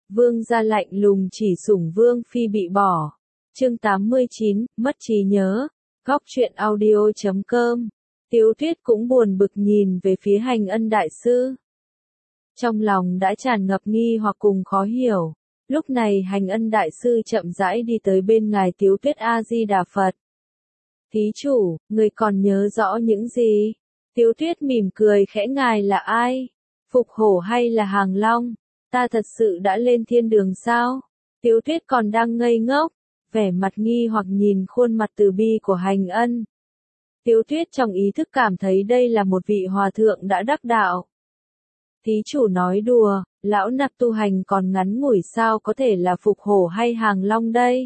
Vương gia lạnh lùng chỉ sủng Vương phi bị bỏ. Chương 89, mất trí nhớ. Góc truyện audio.com. Tiếu Tuyết cũng buồn bực nhìn về phía Hành Ân đại sư. Trong lòng đã tràn ngập nghi hoặc cùng khó hiểu. Lúc này Hành Ân đại sư chậm rãi đi tới bên ngài Tiếu Tuyết A Di Đà Phật. Thí chủ, người còn nhớ rõ những gì? Tiếu Tuyết mỉm cười khẽ, ngài là ai? Phục Hổ hay là Hàng Long? Ta thật sự đã lên thiên đường sao? Tiếu Tuyết còn đang ngây ngốc, vẻ mặt nghi hoặc nhìn khuôn mặt từ bi của Hành Ân. Tiếu Tuyết trong ý thức cảm thấy đây là một vị hòa thượng đã đắc đạo. Thí chủ nói đùa, lão nạp tu hành còn ngắn ngủi sao có thể là Phục Hổ hay Hàng Long đây?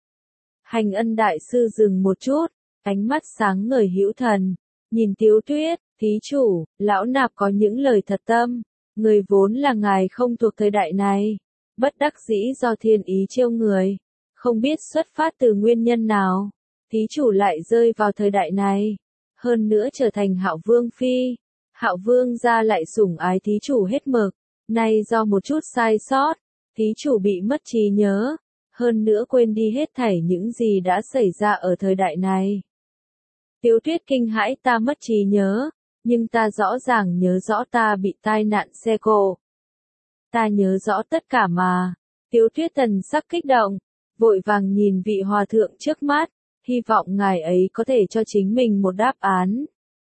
Hành Ân đại sư dừng một chút, ánh mắt sáng ngời hữu thần, nhìn Tiếu Tuyết, thí chủ, lão nạp có những lời thật tâm, người vốn là ngài không thuộc thời đại này, bất đắc dĩ do thiên ý trêu người, không biết xuất phát từ nguyên nhân nào, thí chủ lại rơi vào thời đại này, hơn nữa trở thành Hạo Vương phi, Hạo Vương gia lại sủng ái thí chủ hết mực, nay do một chút sai sót, thí chủ bị mất trí nhớ, hơn nữa quên đi hết thảy những gì đã xảy ra ở thời đại này. Tiếu Tuyết kinh hãi, ta mất trí nhớ, nhưng ta rõ ràng nhớ rõ ta bị tai nạn xe cộ. Ta nhớ rõ tất cả mà. Tiếu Tuyết thần sắc kích động, vội vàng nhìn vị hòa thượng trước mắt, hy vọng ngài ấy có thể cho chính mình một đáp án.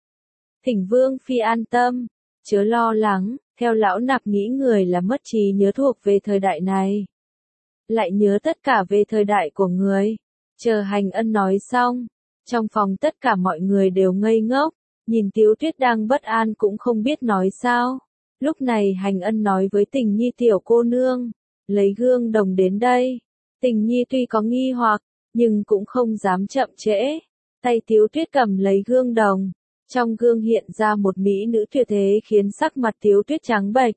Thỉnh Vương phi an tâm, chớ lo lắng, theo lão nạp nghĩ người là mất trí nhớ thuộc về thời đại này. Lại nhớ tất cả về thời đại của người. Chờ Hành Ân nói xong, trong phòng tất cả mọi người đều ngây ngốc, nhìn Tiếu Tuyết đang bất an cũng không biết nói sao. Lúc này Hành Ân nói với Tình Nhi, tiểu cô nương, lấy gương đồng đến đây. Tình Nhi tuy có nghi hoặc, nhưng cũng không dám chậm trễ. Tay Tiếu Tuyết cầm lấy gương đồng, trong gương hiện ra một mỹ nữ tuyệt thế khiến sắc mặt Tiếu Tuyết trắng bệch.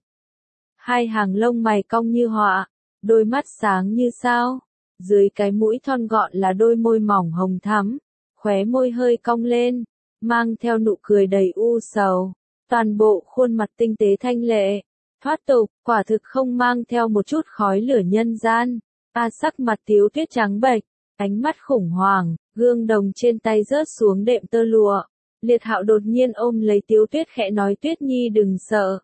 Hai hàng lông mày cong như họa, đôi mắt sáng như sao, dưới cái mũi thon gọn là đôi môi mỏng hồng thắm, khóe môi hơi cong lên, mang theo nụ cười đầy u sầu, toàn bộ khuôn mặt tinh tế thanh lệ, thoát tục, quả thực không mang theo một chút khói lửa nhân gian. Sắc mặt Tiếu Tuyết trắng bệch, ánh mắt khủng hoảng, gương đồng trên tay rớt xuống đệm tơ lụa. Liệt Hạo đột nhiên ôm lấy Tiếu Tuyết khẽ nói, Tuyết Nhi đừng sợ.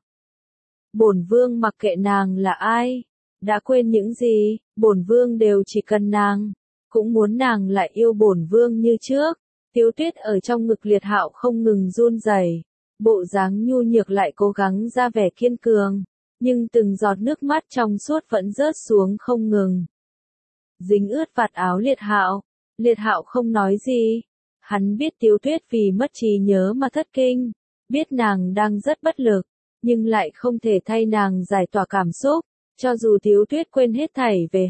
Bổn vương mặc kệ nàng là ai, đã quên những gì, bổn vương đều chỉ cần nàng, cũng muốn nàng lại yêu bổn vương như trước. Tiếu Tuyết ở trong ngực Liệt Hạo không ngừng run rẩy, bộ dáng nhu nhược lại cố gắng ra vẻ kiên cường, nhưng từng giọt nước mắt trong suốt vẫn rớt xuống không ngừng. Dính ướt vạt áo Liệt Hạo không nói gì, hắn biết Tiếu Tuyết vì mất trí nhớ mà thất kinh, biết nàng đang rất bất lực, nhưng lại không thể thay nàng giải tỏa cảm xúc, cho dù Tiếu Tuyết quên hết thảy về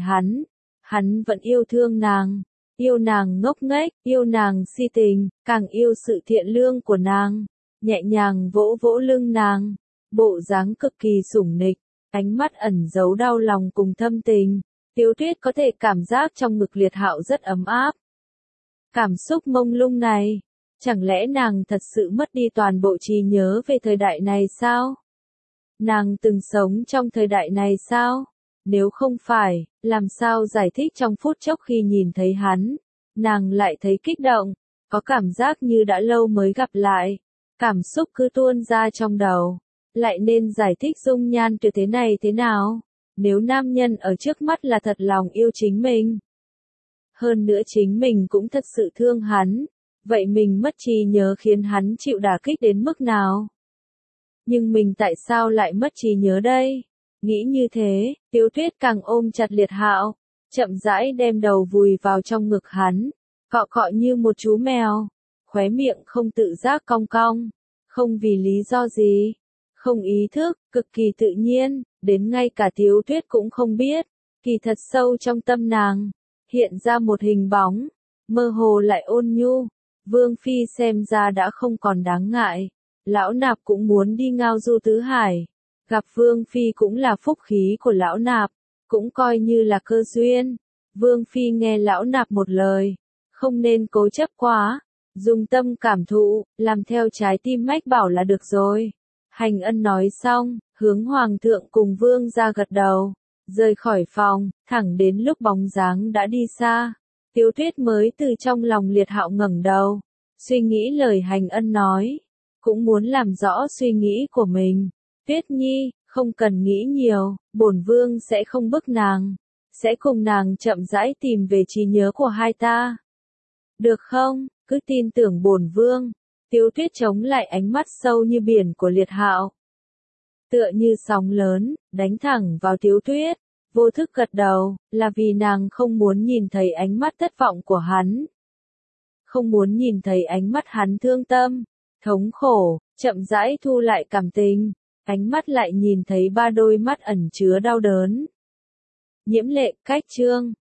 hắn vẫn yêu thương nàng. Yêu nàng ngốc nghếch, yêu nàng si tình, càng yêu sự thiện lương của nàng, nhẹ nhàng vỗ vỗ lưng nàng, bộ dáng cực kỳ sủng nịch, ánh mắt ẩn giấu đau lòng cùng thâm tình. Tiếu Tuyết có thể cảm giác trong ngực Liệt Hạo rất ấm áp. Cảm xúc mông lung này, chẳng lẽ nàng thật sự mất đi toàn bộ trí nhớ về thời đại này sao? Nàng từng sống trong thời đại này sao? Nếu không phải, làm sao giải thích trong phút chốc khi nhìn thấy hắn, nàng lại thấy kích động, có cảm giác như đã lâu mới gặp lại, cảm xúc cứ tuôn ra trong đầu, lại nên giải thích dung nhan tuyệt thế này thế nào, nếu nam nhân ở trước mắt là thật lòng yêu chính mình. Hơn nữa chính mình cũng thật sự thương hắn, vậy mình mất trí nhớ khiến hắn chịu đả kích đến mức nào? Nhưng mình tại sao lại mất trí nhớ đây? Nghĩ như thế, Tiếu Tuyết càng ôm chặt Liệt Hạo, chậm rãi đem đầu vùi vào trong ngực hắn, cọ cọ như một chú mèo, khóe miệng không tự giác cong cong, không vì lý do gì, không ý thức, cực kỳ tự nhiên, đến ngay cả Tiếu Tuyết cũng không biết, kỳ thật sâu trong tâm nàng, hiện ra một hình bóng, mơ hồ lại ôn nhu, Vương phi xem ra đã không còn đáng ngại, lão nạp cũng muốn đi ngao du tứ hải. Gặp Vương phi cũng là phúc khí của lão nạp, cũng coi như là cơ duyên. Vương phi nghe lão nạp một lời, không nên cố chấp quá, dùng tâm cảm thụ, làm theo trái tim mách bảo là được rồi. Hành Ân nói xong, hướng hoàng thượng cùng vương ra gật đầu, Rời khỏi phòng, thẳng đến lúc bóng dáng đã đi xa, Tiếu Tuyết mới từ trong lòng Liệt Hạo ngẩng đầu, suy nghĩ lời Hành Ân nói, cũng muốn làm rõ suy nghĩ của mình. Tuyết Nhi, không cần nghĩ nhiều, bổn vương sẽ không bức nàng, sẽ cùng nàng chậm rãi tìm về trí nhớ của hai ta. Được không, cứ tin tưởng bổn vương. Tiếu Tuyết chống lại ánh mắt sâu như biển của Liệt Hạo. Tựa như sóng lớn, đánh thẳng vào Tiếu Tuyết, vô thức gật đầu, là vì nàng không muốn nhìn thấy ánh mắt thất vọng của hắn. Không muốn nhìn thấy ánh mắt hắn thương tâm, thống khổ, chậm rãi thu lại cảm tình, ánh mắt lại nhìn thấy ba đôi mắt ẩn chứa đau đớn. Nhiễm Lệ, cách chương.